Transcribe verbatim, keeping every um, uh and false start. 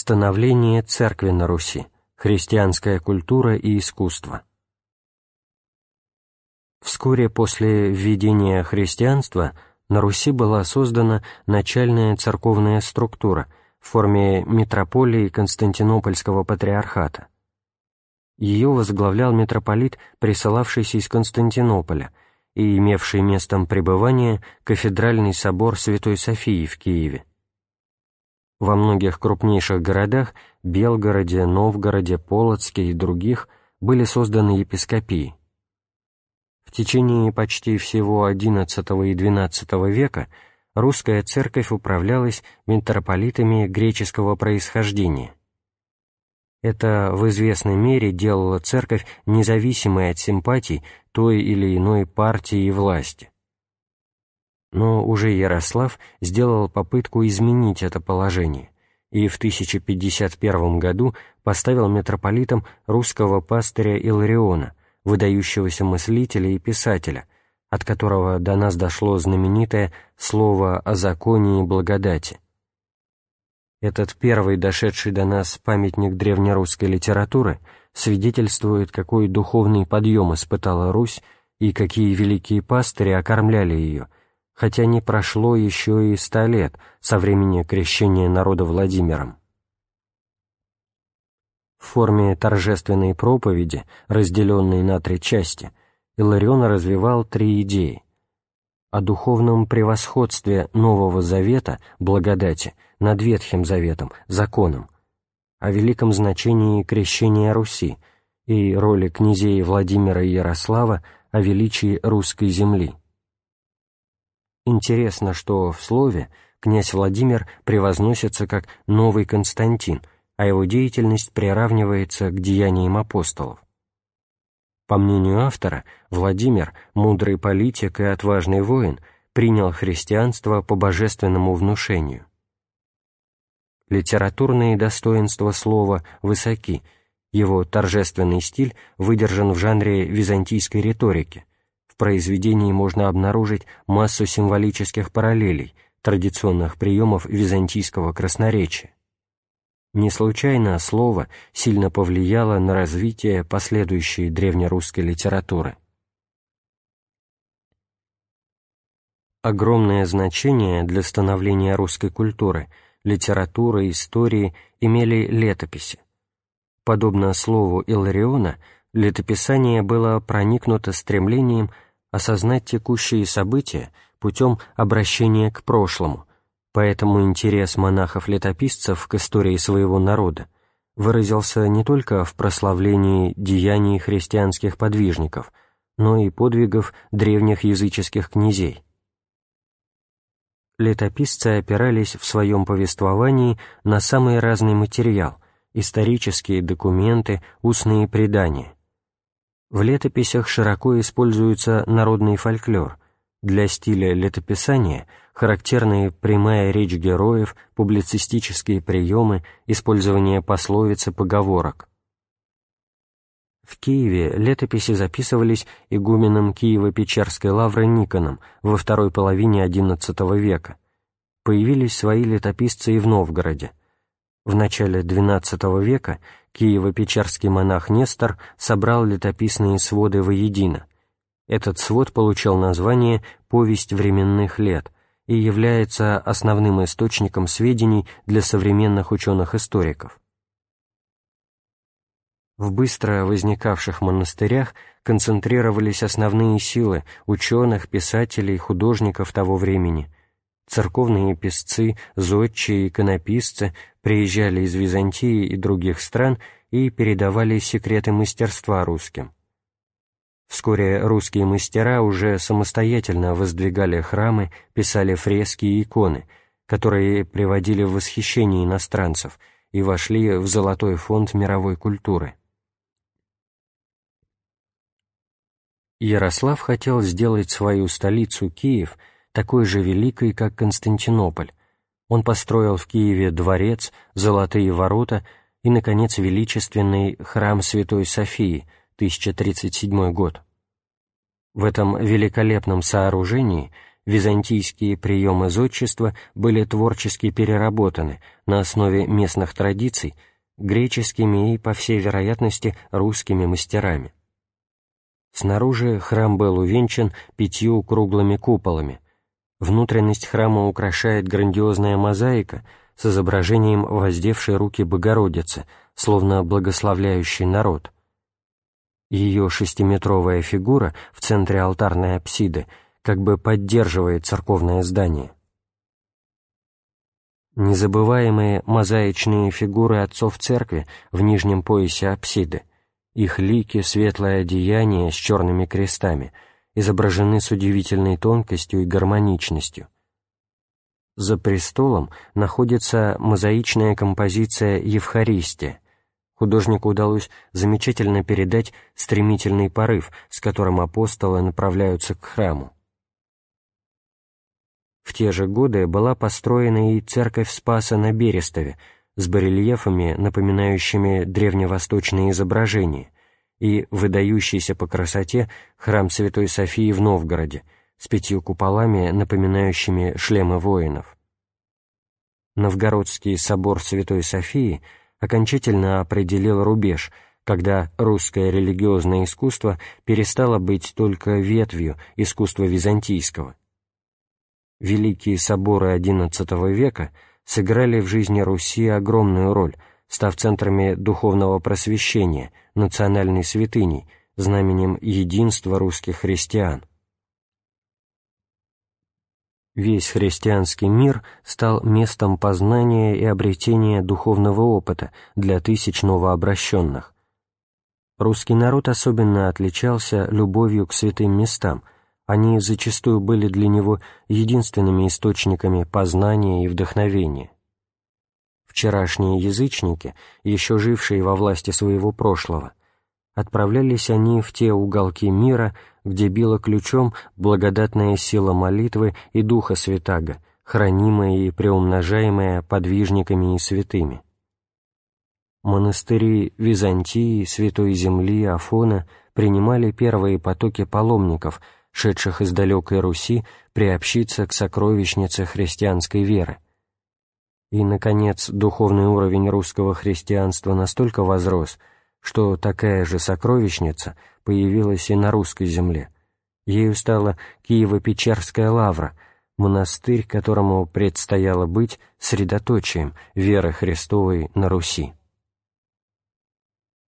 Становление церкви на Руси. Христианская культура и искусство. Вскоре после введения христианства на Руси была создана начальная церковная структура в форме митрополии Константинопольского патриархата. Ее возглавлял митрополит, присылавшийся из Константинополя и имевший местом пребывания кафедральный собор Святой Софии в Киеве. Во многих крупнейших городах – Белгороде, Новгороде, Полоцке и других – были созданы епископии. В течение почти всего одиннадцатого и двенадцатого века русская церковь управлялась митрополитами греческого происхождения. Это в известной мере делало церковь независимой от симпатий той или иной партии и власти. Но уже Ярослав сделал попытку изменить это положение и в тысяча пятьдесят первом году поставил митрополитом русского пастыря Илариона, выдающегося мыслителя и писателя, от которого до нас дошло знаменитое «Слово о законе и благодати». Этот первый дошедший до нас памятник древнерусской литературы свидетельствует, какой духовный подъем испытала Русь и какие великие пастыри окормляли ее, хотя не прошло еще и ста лет со времени крещения народа Владимиром. В форме торжественной проповеди, разделенной на три части, Иларион развивал три идеи: о духовном превосходстве Нового Завета, благодати, над Ветхим Заветом, законом, о великом значении крещения Руси и роли князей Владимира и Ярослава, о величии русской земли. Интересно, что в слове князь Владимир превозносится как «новый Константин», а его деятельность приравнивается к деяниям апостолов. По мнению автора, Владимир, мудрый политик и отважный воин, принял христианство по божественному внушению. Литературные достоинства слова высоки, его торжественный стиль выдержан в жанре византийской риторики. В произведении можно обнаружить массу символических параллелей, традиционных приемов византийского красноречия. Не случайно слово сильно повлияло на развитие последующей древнерусской литературы. Огромное значение для становления русской культуры, литературы, истории имели летописи. Подобно слову Илариона, летописание было проникнуто стремлением осознать текущие события путем обращения к прошлому, поэтому интерес монахов-летописцев к истории своего народа выразился не только в прославлении деяний христианских подвижников, но и подвигов древних языческих князей. Летописцы опирались в своем повествовании на самый разный материал – исторические документы, устные предания. В летописях широко используется народный фольклор. Для стиля летописания характерны прямая речь героев, публицистические приемы, использование пословиц и поговорок. В Киеве летописи записывались игуменом Киево-Печерской лавры Никоном во второй половине одиннадцатого века. Появились свои летописцы и в Новгороде. В начале двенадцатого века киево-печерский монах Нестор собрал летописные своды воедино. Этот свод получил название «Повесть временных лет» и является основным источником сведений для современных ученых-историков. В быстро возникавших монастырях концентрировались основные силы ученых, писателей, художников того времени. Церковные писцы, зодчие, иконописцы приезжали из Византии и других стран и передавали секреты мастерства русским. Вскоре русские мастера уже самостоятельно воздвигали храмы, писали фрески и иконы, которые приводили в восхищение иностранцев и вошли в золотой фонд мировой культуры. Ярослав хотел сделать свою столицу, Киев, такой же великой, как Константинополь. Он построил в Киеве дворец, золотые ворота и, наконец, величественный храм Святой Софии, тысяча тридцать седьмой год. В этом великолепном сооружении византийские приемы зодчества были творчески переработаны на основе местных традиций греческими и, по всей вероятности, русскими мастерами. Снаружи храм был увенчан пятью круглыми куполами. Внутренность храма украшает грандиозная мозаика с изображением воздевшей руки Богородицы, словно благословляющей народ. Ее шестиметровая фигура в центре алтарной апсиды как бы поддерживает церковное здание. Незабываемые мозаичные фигуры отцов церкви в нижнем поясе апсиды, их лики, светлое одеяние с черными крестами, изображены с удивительной тонкостью и гармоничностью. За престолом находится мозаичная композиция «Евхаристия». Художнику удалось замечательно передать стремительный порыв, с которым апостолы направляются к храму. В те же годы была построена и церковь Спаса на Берестове с барельефами, напоминающими древневосточные изображения, и выдающийся по красоте храм Святой Софии в Новгороде с пятью куполами, напоминающими шлемы воинов. Новгородский собор Святой Софии окончательно определил рубеж, когда русское религиозное искусство перестало быть только ветвью искусства византийского. Великие соборы одиннадцатого века сыграли в жизни Руси огромную роль, став центрами духовного просвещения, национальной святыней, знаменем единства русских христиан. Весь христианский мир стал местом познания и обретения духовного опыта для тысяч новообращенных. Русский народ особенно отличался любовью к святым местам, они зачастую были для него единственными источниками познания и вдохновения. Вчерашние язычники, еще жившие во власти своего прошлого, отправлялись они в те уголки мира, где била ключом благодатная сила молитвы и Духа Святаго, хранимая и приумножаемая подвижниками и святыми. Монастыри Византии, Святой Земли, Афона принимали первые потоки паломников, шедших из далекой Руси, приобщиться к сокровищнице христианской веры. И, наконец, духовный уровень русского христианства настолько возрос, что такая же сокровищница появилась и на русской земле. Ею стала Киево-Печерская лавра, монастырь, которому предстояло быть средоточием веры Христовой на Руси.